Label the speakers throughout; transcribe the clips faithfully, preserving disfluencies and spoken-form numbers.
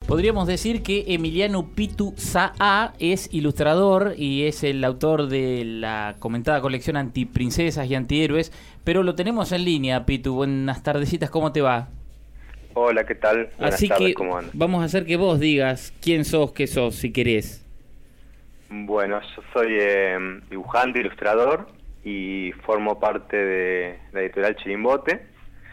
Speaker 1: Podríamos decir que Emiliano Pitu Saá es ilustrador y es el autor de la comentada colección Antiprincesas y Antihéroes, pero lo tenemos en línea. Pitu, buenas tardecitas, ¿cómo te va?
Speaker 2: Hola, ¿qué tal? Buenas
Speaker 1: Así
Speaker 2: tardes,
Speaker 1: que
Speaker 2: ¿cómo andas?
Speaker 1: vamos a hacer que vos digas quién sos, qué sos, si querés.
Speaker 2: Bueno, yo soy eh, dibujante, ilustrador y formo parte de la editorial Chirimbote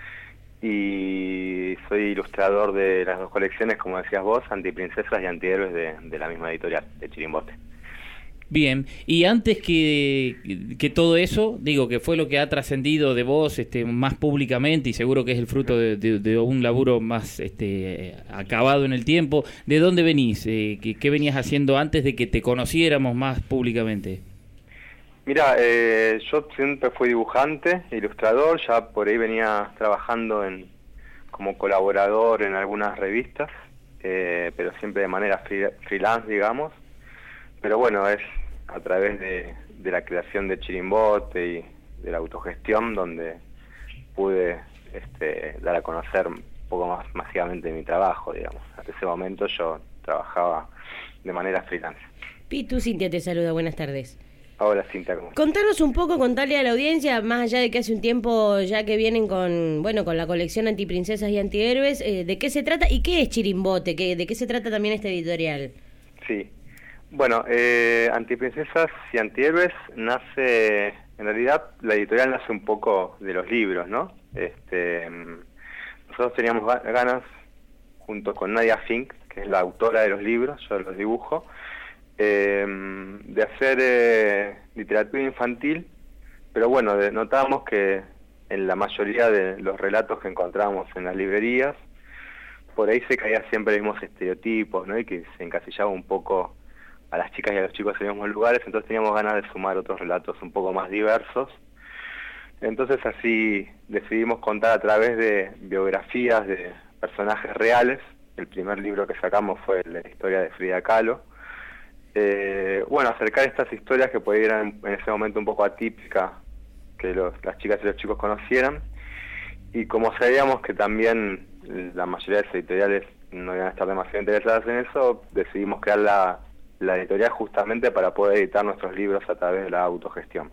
Speaker 2: y soy ilustrador de las dos colecciones, como decías vos, Antiprincesas y Antihéroes de, de la misma editorial, de Chirimbote.
Speaker 1: Bien, y antes que, que todo eso, digo que fue lo que ha trascendido de vos este, más públicamente y seguro que es el fruto de, de, de un laburo más este, acabado en el tiempo, ¿de dónde venís? Eh, ¿qué, ¿Qué venías haciendo antes de que te conociéramos más públicamente?
Speaker 2: Mira, eh, yo siempre fui dibujante, ilustrador, ya por ahí venía trabajando en como colaborador en algunas revistas, eh, pero siempre de manera free, freelance, digamos. Pero bueno, es a través de, de la creación de Chirimbote y de la autogestión donde pude este, dar a conocer un poco más masivamente mi trabajo, digamos. Hasta ese momento yo trabajaba de manera freelance.
Speaker 3: Pitu, Cintia te saluda, buenas tardes.
Speaker 2: Hola, Cintia, ¿cómo estás?
Speaker 3: Contanos un poco, contarle a la audiencia, más allá de que hace un tiempo ya que vienen con, bueno, con la colección Antiprincesas y Antihéroes, eh, ¿de qué se trata y qué es Chirimbote? ¿Qué, ¿De qué se trata también este editorial?
Speaker 2: Sí. Bueno, eh, Antiprincesas y Antihéroes nace, en realidad la editorial nace un poco de los libros, ¿no? Este, nosotros teníamos ganas, junto con Nadia Fink, que es la autora de los libros, yo los dibujo, eh, de hacer eh, literatura infantil, pero bueno, de, notábamos que en la mayoría de los relatos que encontrábamos en las librerías, por ahí se caía siempre los mismos estereotipos, ¿no? Y que se encasillaba un poco a las chicas y a los chicos en los mismos lugares, entonces teníamos ganas de sumar otros relatos un poco más diversos. Entonces así decidimos contar a través de biografías de personajes reales. El primer libro que sacamos fue la historia de Frida Kahlo. Eh, bueno, acercar estas historias que pudieran en ese momento un poco atípicas, que los, las chicas y los chicos conocieran. Y como sabíamos que también la mayoría de las editoriales no iban a estar demasiado interesadas en eso, decidimos crear la la editorial justamente para poder editar nuestros libros a través de la autogestión.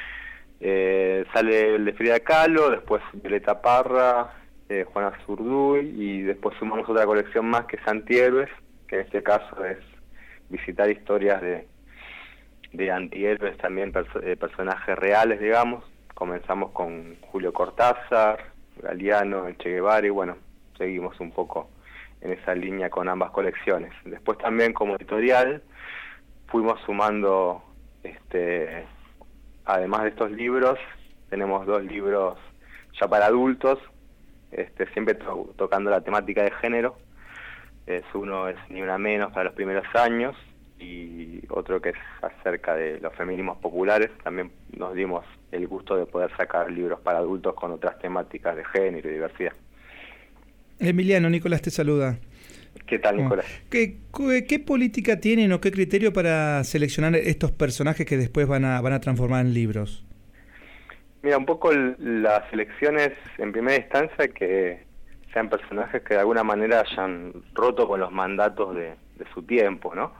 Speaker 2: Eh, sale el de Frida Kahlo, después Violeta Parra, eh, Juana Zurduy, y después sumamos otra colección más que es Antihéroes, que en este caso es visitar historias de, de antihéroes, también perso eh, personajes reales, digamos. Comenzamos con Julio Cortázar, Galeano, el Che Guevara, y bueno, seguimos un poco en esa línea con ambas colecciones. Después también como editorial fuimos sumando, este, además de estos libros, tenemos dos libros ya para adultos, este, siempre to tocando la temática de género. Es uno es Ni Una Menos para los primeros años y otro que es acerca de los feminismos populares. También nos dimos el gusto de poder sacar libros para adultos con otras temáticas de género y diversidad.
Speaker 4: Emiliano, Nicolás te saluda.
Speaker 2: ¿Qué tal, Nicolás?
Speaker 4: ¿Qué, qué, ¿Qué política tienen o qué criterio para seleccionar estos personajes que después van a, van a transformar en libros?
Speaker 2: Mira, un poco las selecciones en primera instancia que sean personajes que de alguna manera hayan roto con los mandatos de, de su tiempo, ¿no?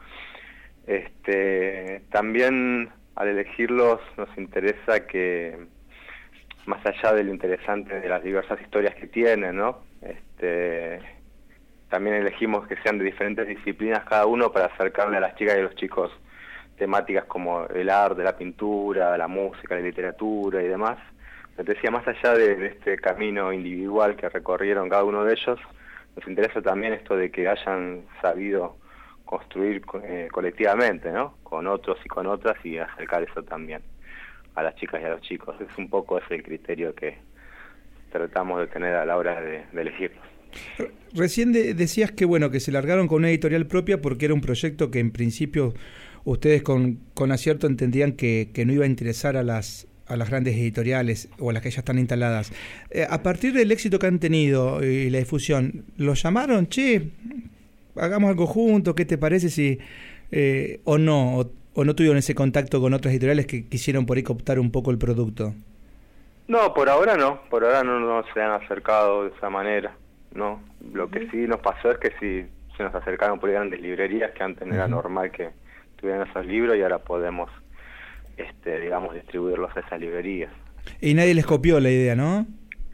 Speaker 2: Este, también al elegirlos nos interesa que, más allá de lo interesante de las diversas historias que tienen, ¿no? Este, también elegimos que sean de diferentes disciplinas cada uno para acercarle a las chicas y a los chicos temáticas como el arte, la pintura, la música, la literatura y demás. Pero te decía, más allá de, de este camino individual que recorrieron cada uno de ellos, nos interesa también esto de que hayan sabido construir eh, colectivamente, ¿no? Con otros y con otras, y acercar eso también a las chicas y a los chicos. Es un poco ese el criterio que tratamos de tener a la hora de, de elegirlos.
Speaker 4: Recién de, decías que bueno que se largaron con una editorial propia porque era un proyecto que en principio ustedes con, con acierto entendían que, que no iba a interesar a las a las grandes editoriales o a las que ya están instaladas. Eh, a partir del éxito que han tenido y la difusión, ¿los llamaron? Che, hagamos algo juntos, ¿qué te parece si eh, o no? O, ¿O no tuvieron ese contacto con otras editoriales que quisieron por ahí cooptar un poco el producto?
Speaker 2: No, por ahora no, por ahora no, no se han acercado de esa manera, ¿no? Lo que sí nos pasó es que sí se nos acercaron por grandes librerías que antes no era normal que tuvieran esos libros y ahora podemos, este, digamos, distribuirlos a esas librerías.
Speaker 4: Y nadie les copió la idea, ¿no?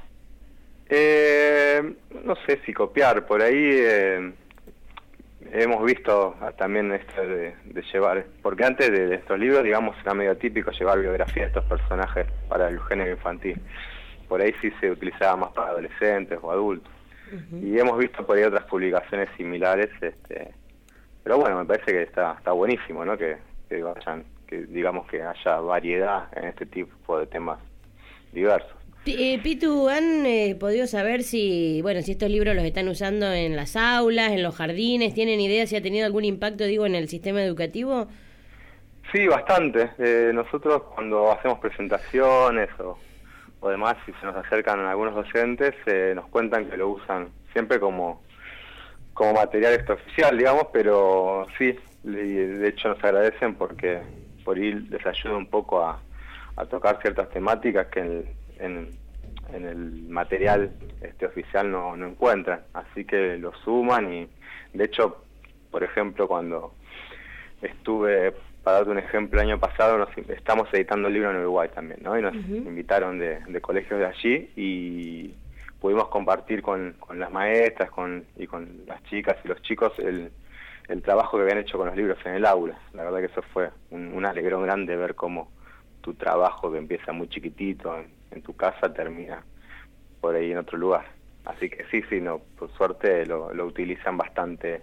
Speaker 2: Eh, no sé si copiar, por ahí eh, hemos visto también esto de, de llevar, porque antes de, de estos libros, digamos, era medio típico llevar biografía de estos personajes para el género infantil. Por ahí sí se utilizaba más para adolescentes o adultos. Uh-huh. Y hemos visto por ahí otras publicaciones similares, este, pero bueno, me parece que está está buenísimo, ¿no? Que, que vayan, que digamos que haya variedad en este tipo de temas diversos.
Speaker 3: Eh, Pitu, ¿han eh, podido saber si, bueno, si estos libros los están usando en las aulas, en los jardines? ¿Tienen idea si ha tenido algún impacto, digo, en el sistema educativo?
Speaker 2: Sí, bastante. Eh, nosotros cuando hacemos presentaciones o, o demás, si se nos acercan algunos docentes, eh, nos cuentan que lo usan siempre como, como material extraoficial, digamos, pero sí, de hecho nos agradecen porque por ahí les ayuda un poco a, a tocar ciertas temáticas que en En, en el material este oficial no, no encuentran, así que lo suman. Y de hecho, por ejemplo, cuando estuve, para darte un ejemplo, el año pasado nos, estamos editando el libro en Uruguay también, ¿no? Y nos uh-huh. invitaron de, de colegios de allí y pudimos compartir con, con las maestras con, y con las chicas y los chicos el, el trabajo que habían hecho con los libros en el aula. La verdad que eso fue un, un alegrón grande ver cómo tu trabajo, que empieza muy chiquitito en, en tu casa, termina por ahí en otro lugar. Así que sí, sí, no, por suerte lo, lo utilizan bastante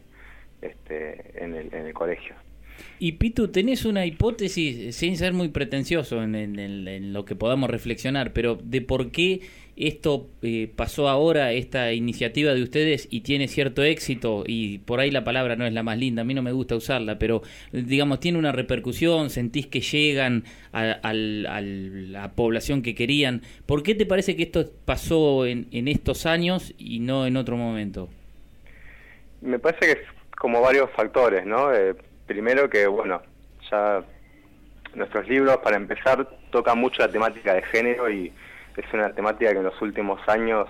Speaker 2: este, en el, en el colegio.
Speaker 1: Y Pitu, tenés una hipótesis, sin ser muy pretencioso en, en, en lo que podamos reflexionar, pero de por qué esto eh, pasó ahora, esta iniciativa de ustedes, y tiene cierto éxito, y por ahí la palabra no es la más linda, a mí no me gusta usarla, pero digamos, tiene una repercusión, sentís que llegan a, a, a la población que querían. ¿Por qué te parece que esto pasó en, en estos años y no en otro momento?
Speaker 2: Me parece que es como varios factores, ¿no? Eh, primero que, bueno, ya nuestros libros, para empezar, tocan mucho la temática de género y es una temática que en los últimos años,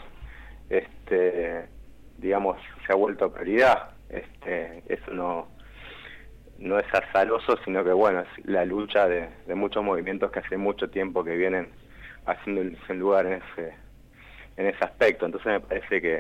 Speaker 2: este, digamos, se ha vuelto prioridad. Este, eso no, no es azaroso, sino que, bueno, es la lucha de, de muchos movimientos que hace mucho tiempo que vienen haciendo el lugar en ese, en ese aspecto. Entonces me parece que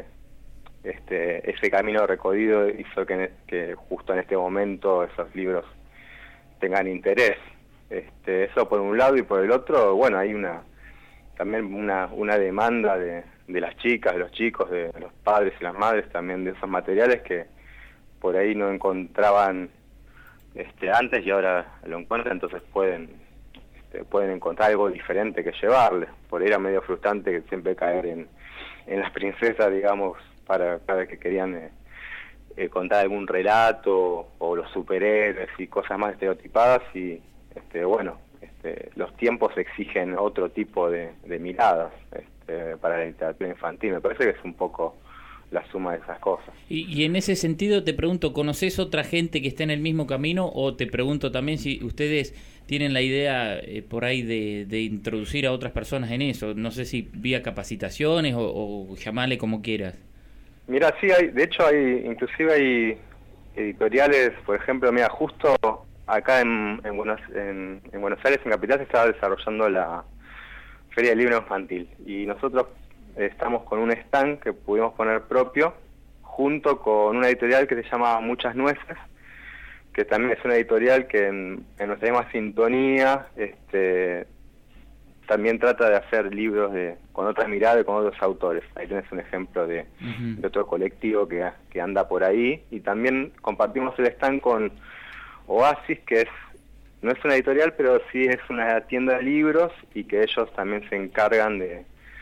Speaker 2: este, ese camino recorrido hizo que, que justo en este momento esos libros tengan interés. Este, eso por un lado, y por el otro, bueno, hay una también una, una demanda de, de las chicas, de los chicos, de los padres y las madres también de esos materiales que por ahí no encontraban este, antes y ahora lo encuentran, entonces pueden este, pueden encontrar algo diferente que llevarles. Por ahí era medio frustrante que siempre caer en, en las princesas, digamos, para cada vez que querían eh, eh, contar algún relato o los superhéroes y cosas más estereotipadas y este, bueno, Este, los tiempos exigen otro tipo de, de miradas este, para la literatura infantil. Me parece que es un poco la suma de esas cosas.
Speaker 1: Y, y en ese sentido te pregunto, ¿conocés otra gente que esté en el mismo camino? O te pregunto también si ustedes tienen la idea eh, por ahí de, de introducir a otras personas en eso. No sé si vía capacitaciones o, o llamarle como quieras.
Speaker 2: Mira, sí, hay, de hecho hay, inclusive hay editoriales, por ejemplo, mira, justo acá en, en, Buenos, en, en Buenos Aires, en Capital, se estaba desarrollando la Feria del Libro Infantil y nosotros estamos con un stand que pudimos poner propio junto con una editorial que se llama Muchas Nueces, que también es una editorial que en, en nuestra misma sintonía este, también trata de hacer libros de con otra mirada y con otros autores. Ahí tenés un ejemplo de, uh-huh. de otro colectivo que, que anda por ahí, y también compartimos el stand con Oasis, que es no es una editorial, pero sí es una tienda de libros y que ellos también se encargan de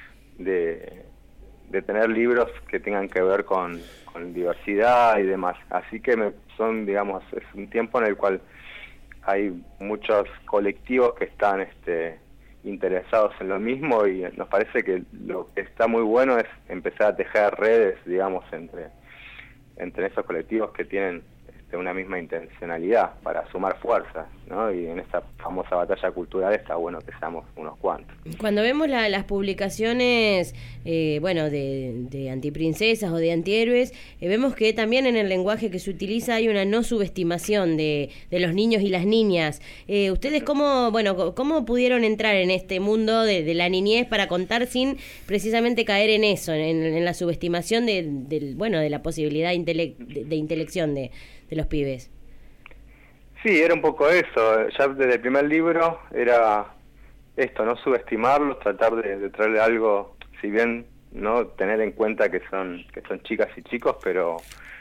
Speaker 2: de, de tener libros que tengan que ver con, con diversidad y demás. Así que me, son, digamos, es un tiempo en el cual hay muchos colectivos que están este, interesados en lo mismo, y nos parece que lo que está muy bueno es empezar a tejer redes, digamos, entre, entre esos colectivos que tienen este, una misma intencionalidad para sumar fuerzas, ¿no? Y en esta famosa batalla cultural está bueno que seamos unos cuantos.
Speaker 3: Cuando vemos la, las publicaciones, eh, bueno, de, de antiprincesas o de antihéroes, eh, vemos que también en el lenguaje que se utiliza hay una no subestimación de, de los niños y las niñas. Eh, ¿Ustedes cómo, bueno, cómo pudieron entrar en este mundo de, de la niñez para contar sin precisamente caer en eso, en, en la subestimación de, de, bueno, de la posibilidad intele de, de intelección de, de los pibes?
Speaker 2: Sí, era un poco eso. Ya desde el primer libro era esto, no subestimarlos, tratar de, de traerle algo, si bien no tener en cuenta que son que son chicas y chicos, pero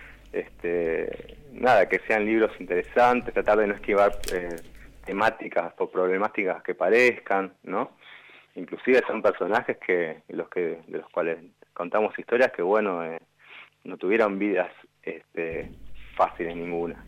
Speaker 2: este nada, que sean libros interesantes, tratar de no esquivar eh, temáticas o problemáticas que parezcan, ¿no? Inclusive son personajes que los que de los cuales contamos historias que bueno eh, no tuvieron vidas este, fáciles ninguna,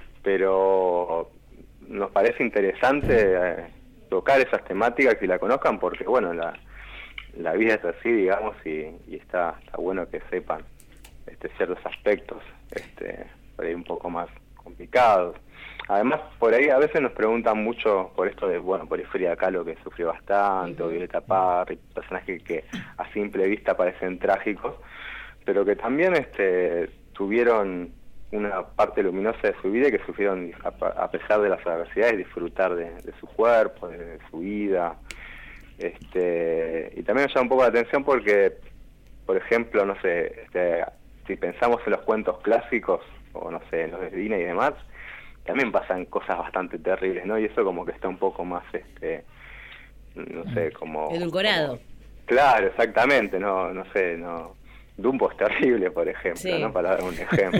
Speaker 2: pero nos parece interesante eh, tocar esas temáticas y la conozcan porque bueno la la vida es así, digamos, y, y está está bueno que sepan este ciertos aspectos este por ahí un poco más complicados. Además, por ahí a veces nos preguntan mucho por esto de, bueno, por ahí Frida Kahlo que sufrió bastante, o Violeta Parra, personajes que a simple vista parecen trágicos, pero que también este tuvieron una parte luminosa de su vida y que sufrieron, a pesar de las adversidades, disfrutar de, de su cuerpo, de, de su vida. Este, y también me llama un poco la atención porque, por ejemplo, no sé, este, si pensamos en los cuentos clásicos, o no sé, en los de Disney y demás, también pasan cosas bastante terribles, ¿no? Y eso como que está un poco más, este, no sé, como...
Speaker 3: edulcorado.
Speaker 2: Como, claro, exactamente, no no sé, no... Dumbo es terrible, por ejemplo, sí. ¿no? Para dar un ejemplo.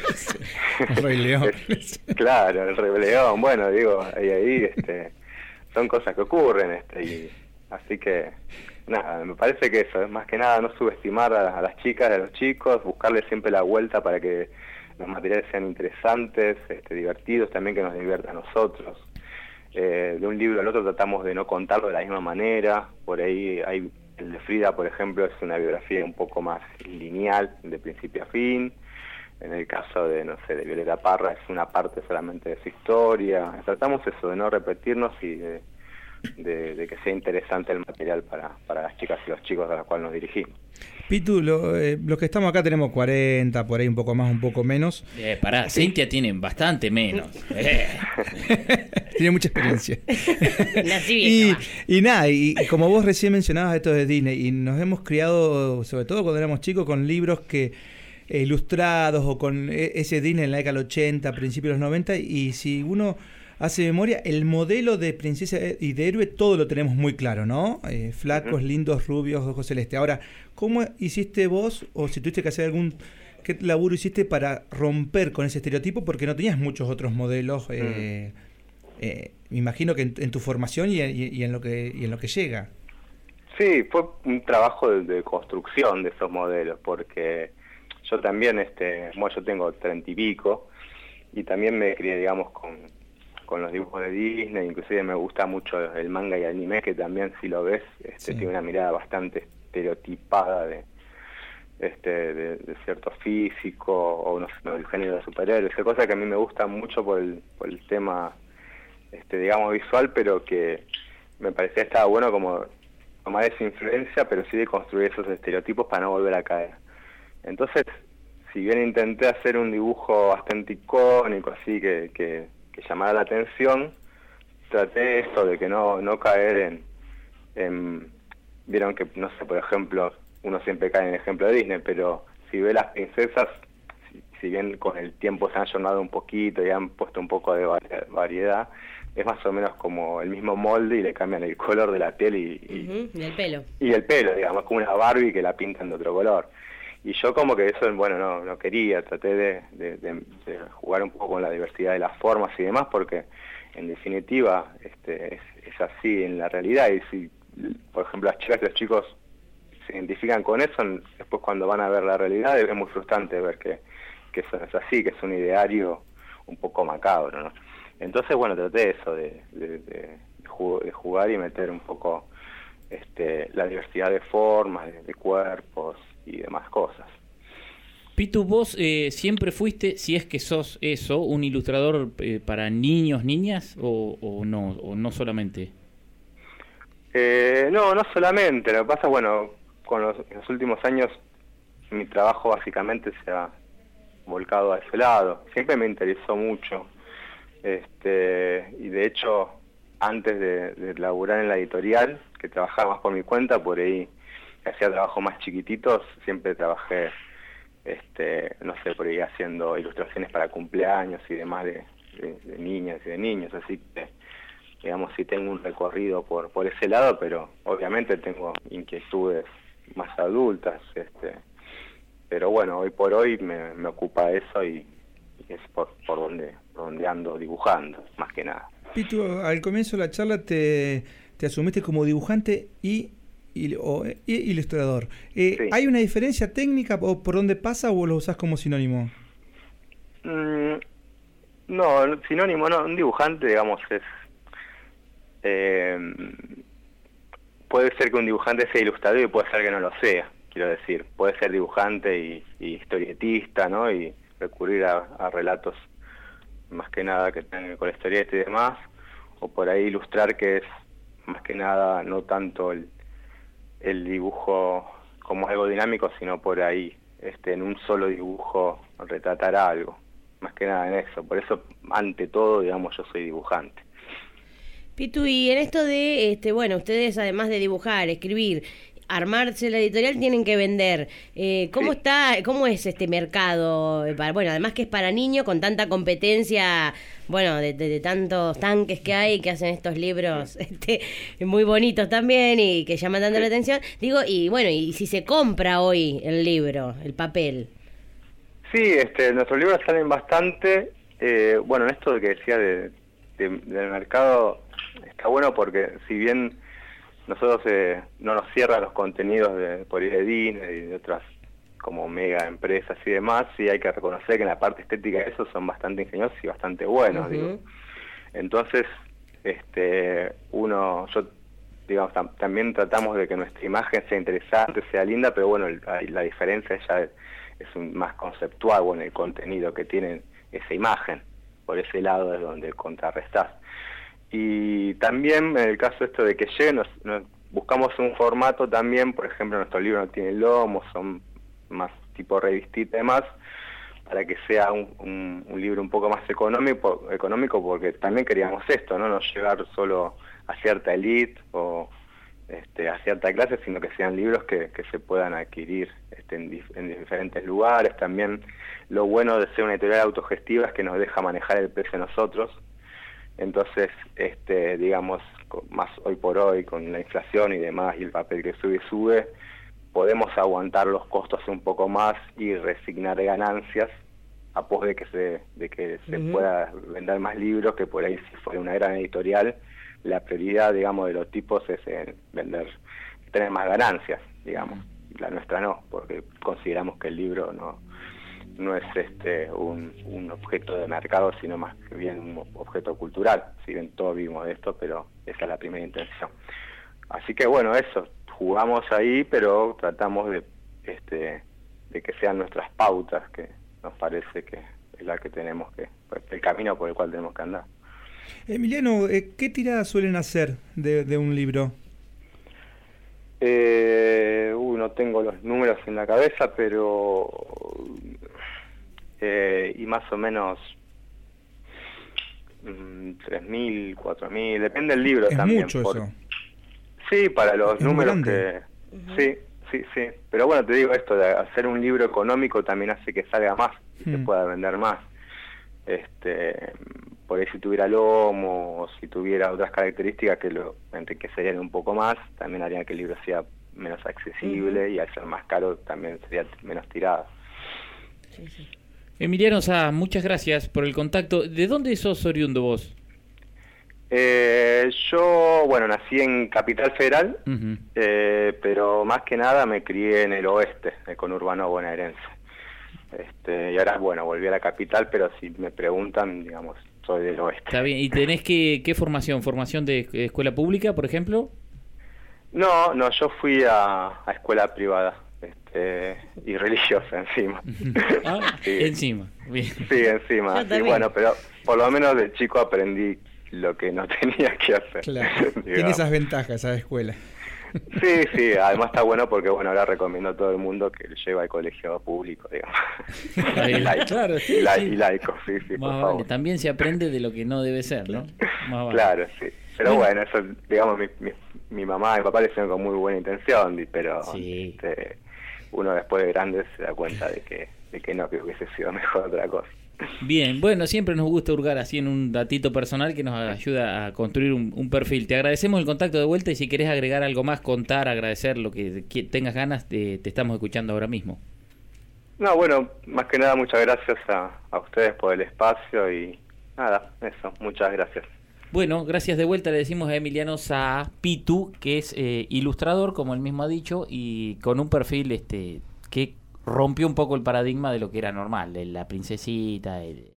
Speaker 4: El Rey León.
Speaker 2: Es, claro, el Rey León, bueno, digo, ahí, ahí, este, son cosas que ocurren, este, y así que, nada, me parece que eso, es más que nada no subestimar a, a las chicas, a los chicos, buscarle siempre la vuelta para que los materiales sean interesantes, este, divertidos, también que nos divierta a nosotros. Eh, de un libro al otro tratamos de no contarlo de la misma manera, por ahí hay el de Frida, por ejemplo, es una biografía un poco más lineal, de principio a fin. En el caso de, no sé, de Violeta Parra es una parte solamente de su historia. Tratamos eso, de no repetirnos y de, de, de que sea interesante el material para, para las chicas y los chicos a los cuales nos dirigimos.
Speaker 4: Pitu, lo, eh, los que estamos acá tenemos cuarenta, por ahí un poco más, un poco menos.
Speaker 1: Eh, pará, sí. Cintia tiene bastante menos. Eh.
Speaker 4: Tiene mucha experiencia.
Speaker 3: Nací bien,
Speaker 4: y, y nada, y, y como vos recién mencionabas esto de Disney, y nos hemos criado, sobre todo cuando éramos chicos, con libros que eh, ilustrados o con ese Disney en la década del ochenta, principios de los noventa, y si uno hace memoria, el modelo de princesa y de héroe todo lo tenemos muy claro, ¿no? Eh, flacos, uh-huh. lindos, rubios, ojos celestes. Ahora, ¿cómo hiciste vos, o si tuviste que hacer algún, qué laburo hiciste para romper con ese estereotipo? Porque no tenías muchos otros modelos, eh, uh-huh. eh, me imagino que en, en tu formación y, y, y, en lo que, y en lo que llega.
Speaker 2: Sí, fue un trabajo de, de construcción de esos modelos, porque yo también, este, bueno, yo tengo treinta y pico, y también me crié, digamos, con... con los dibujos de Disney, inclusive me gusta mucho el manga y el anime, que también si lo ves este, sí. tiene una mirada bastante estereotipada de este de, de cierto físico o no sé, el género de superhéroes, esa cosa que a mí me gusta mucho por el, por el tema este digamos visual, pero que me parecía estaba bueno como tomar esa influencia, pero sí de construir esos estereotipos para no volver a caer. Entonces, si bien intenté hacer un dibujo bastante icónico, así que, que que llamara la atención, traté esto de que no no caer en, en vieron que, no sé, por ejemplo, uno siempre cae en el ejemplo de Disney, pero si ve las princesas, si, si bien con el tiempo se han ayornado un poquito y han puesto un poco de variedad, es más o menos como el mismo molde y le cambian el color de la piel y, y,
Speaker 3: uh-huh, y el pelo.
Speaker 2: Y el pelo, digamos, como una Barbie que la pintan de otro color. Y yo como que eso, bueno, no no quería, traté de, de, de, de jugar un poco con la diversidad de las formas y demás, porque en definitiva este es, es así en la realidad, y si, por ejemplo, las chicas y los chicos se identifican con eso, después cuando van a ver la realidad es muy frustrante ver que, que eso no es así, que es un ideario un poco macabro, ¿no? Entonces, bueno, traté eso, de, de, de, de jugar y meter un poco este la diversidad de formas, de, de cuerpos y demás cosas.
Speaker 1: Pitu, vos eh, siempre fuiste, si es que sos eso, un ilustrador eh, para niños, niñas, o, o no, o no solamente.
Speaker 2: Eh, no, no solamente. Lo que pasa, bueno, con los, en los últimos años mi trabajo básicamente se ha volcado a ese lado. Siempre me interesó mucho. Este, y de hecho, antes de, de laburar en la editorial, que trabajaba más por mi cuenta, por ahí hacía trabajos más chiquititos, siempre trabajé, este, no sé, por ahí haciendo ilustraciones para cumpleaños y demás de, de, de niñas y de niños, así que, digamos, sí tengo un recorrido por, por ese lado, pero obviamente tengo inquietudes más adultas, este, pero bueno, hoy por hoy me, me ocupa eso y, y es por, por donde, por donde ando dibujando, más que nada.
Speaker 4: Pitu, al comienzo de la charla te, te asumiste como dibujante y, y, o, y ilustrador. Eh,
Speaker 2: Sí.
Speaker 4: ¿Hay una diferencia técnica o por dónde pasa o lo usás como sinónimo?
Speaker 2: Mm, no, sinónimo no, un dibujante, digamos, es... Eh, puede ser que un dibujante sea ilustrador y puede ser que no lo sea, quiero decir. Puede ser dibujante y, y historietista, ¿no? Y recurrir a, a relatos más que nada que tengan con la historieta y demás, o por ahí ilustrar, que es más que nada no tanto el, el dibujo como algo dinámico, sino por ahí este en un solo dibujo retratar algo, más que nada en eso. Por eso, ante todo, digamos, yo soy dibujante.
Speaker 3: Pitu, y en esto de, este, bueno, ustedes además de dibujar, escribir, armarse la editorial, tienen que vender. Eh, ¿Cómo
Speaker 2: Sí.
Speaker 3: está, cómo es este mercado? Para, bueno, además que es para niños, con tanta competencia, bueno, de, de, de tantos tanques que hay que hacen estos libros este, muy bonitos también y que llaman tanto
Speaker 2: Sí.
Speaker 3: la atención. Digo, y bueno, y si se compra hoy el libro, el papel.
Speaker 2: Sí, este, nuestros libros salen bastante. Eh, bueno, en esto que decía de, de, del mercado, está bueno porque si bien nosotros eh, no nos cierran los contenidos de por ahí de Disney y de otras como mega empresas y demás, sí hay que reconocer que en la parte estética de eso son bastante ingeniosos y bastante buenos.
Speaker 3: Uh-huh.
Speaker 2: Digo. Entonces, este, uno, yo digamos, tam también tratamos de que nuestra imagen sea interesante, sea linda, pero bueno, el, la diferencia ya es, es un, más conceptual, bueno, el contenido que tiene esa imagen, por ese lado es donde contrarrestás. Y también en el caso esto de que llegue, nos, nos buscamos un formato también, por ejemplo, nuestro libro no tiene lomo, son más tipo revistita y demás, para que sea un, un, un libro un poco más económico, económico, porque también queríamos esto, no no llegar solo a cierta elite o este, a cierta clase, sino que sean libros que, que se puedan adquirir este, en, dif en diferentes lugares. También lo bueno de ser una editorial autogestiva es que nos deja manejar el precio nosotros. Entonces, este, digamos, más hoy por hoy, con la inflación y demás, y el papel que sube y sube, podemos aguantar los costos un poco más y resignar ganancias a pos de que se, de que se uh-huh. pueda vender más libros, que por ahí si fuera una gran editorial, la prioridad, digamos, de los tipos es en vender, tener más ganancias, digamos. La nuestra no, porque consideramos que el libro no... no es este un, un objeto de mercado, sino más que bien un objeto cultural. Si bien todos vivimos de esto, pero esa es la primera intención. Así que bueno, eso, jugamos ahí, pero tratamos de este de que sean nuestras pautas, que nos parece que es la que tenemos que, el camino por el cual tenemos que andar.
Speaker 4: Emiliano, ¿qué tiradas suelen hacer de, de un libro?
Speaker 2: Eh, uy, no tengo los números en la cabeza, pero eh, y más o menos mmm, tres mil, cuatro mil, depende del libro.
Speaker 4: Es
Speaker 2: también.
Speaker 4: Mucho
Speaker 2: por...
Speaker 4: eso.
Speaker 2: Sí, para los
Speaker 4: es
Speaker 2: números que...
Speaker 3: Uh-huh.
Speaker 2: Sí, sí, sí. Pero bueno, te digo, esto de hacer un libro económico también hace que salga más, y hmm. se pueda vender más. Este, por ahí si tuviera lomo o si tuviera otras características que lo enriquecerían un poco más, también harían que el libro sea menos accesible uh-huh. y al ser más caro también sería menos tirado.
Speaker 3: Sí, sí.
Speaker 1: Emiliano Sá, muchas gracias por el contacto. ¿De dónde sos oriundo vos?
Speaker 2: Eh, yo, bueno, nací en Capital Federal,
Speaker 1: uh-huh.
Speaker 2: eh, pero más que nada me crié en el oeste, el conurbano bonaerense. Este, y ahora, bueno, volví a la capital, pero si me preguntan, digamos, soy del oeste.
Speaker 1: Está bien. ¿Y tenés que, qué formación? ¿Formación de escuela pública, por ejemplo?
Speaker 2: No, no, yo fui a, a escuela privada. Este, este, y religiosa encima.
Speaker 1: Ah,
Speaker 2: sí.
Speaker 1: Encima, bien.
Speaker 2: Sí, encima. Y bueno, pero por lo menos de chico aprendí lo que no tenía que hacer.
Speaker 4: Claro, tiene esas ventajas esa escuela.
Speaker 2: Sí, sí, además está bueno porque, bueno, ahora recomiendo a todo el mundo que lleva al colegio público, digamos. y laico,
Speaker 1: claro, sí,
Speaker 2: y, la,
Speaker 1: sí.
Speaker 2: y laico, sí, sí,
Speaker 1: Más
Speaker 2: por
Speaker 1: vale,
Speaker 2: favor.
Speaker 1: también se aprende de lo que no debe ser, ¿no? Más vale.
Speaker 2: Claro, sí. Pero bueno, eso, digamos, mi, mi, mi mamá y mi papá le hicieron con muy buena intención, pero
Speaker 1: Sí.
Speaker 2: este, uno después de grande se da cuenta de que, de que no, que hubiese sido mejor otra cosa.
Speaker 1: Bien, bueno, siempre nos gusta hurgar así en un datito personal que nos ayuda a construir un, un perfil. Te agradecemos el contacto de vuelta y si querés agregar algo más, contar, agradecer lo que, que tengas ganas, te, te estamos escuchando ahora mismo.
Speaker 2: No, bueno, más que nada muchas gracias a, a ustedes por el espacio y nada, eso, muchas gracias.
Speaker 1: Bueno, gracias de vuelta, le decimos a Emiliano Saa Pitu, que es eh, ilustrador, como él mismo ha dicho, y con un perfil este que rompió un poco el paradigma de lo que era normal, de la princesita, el,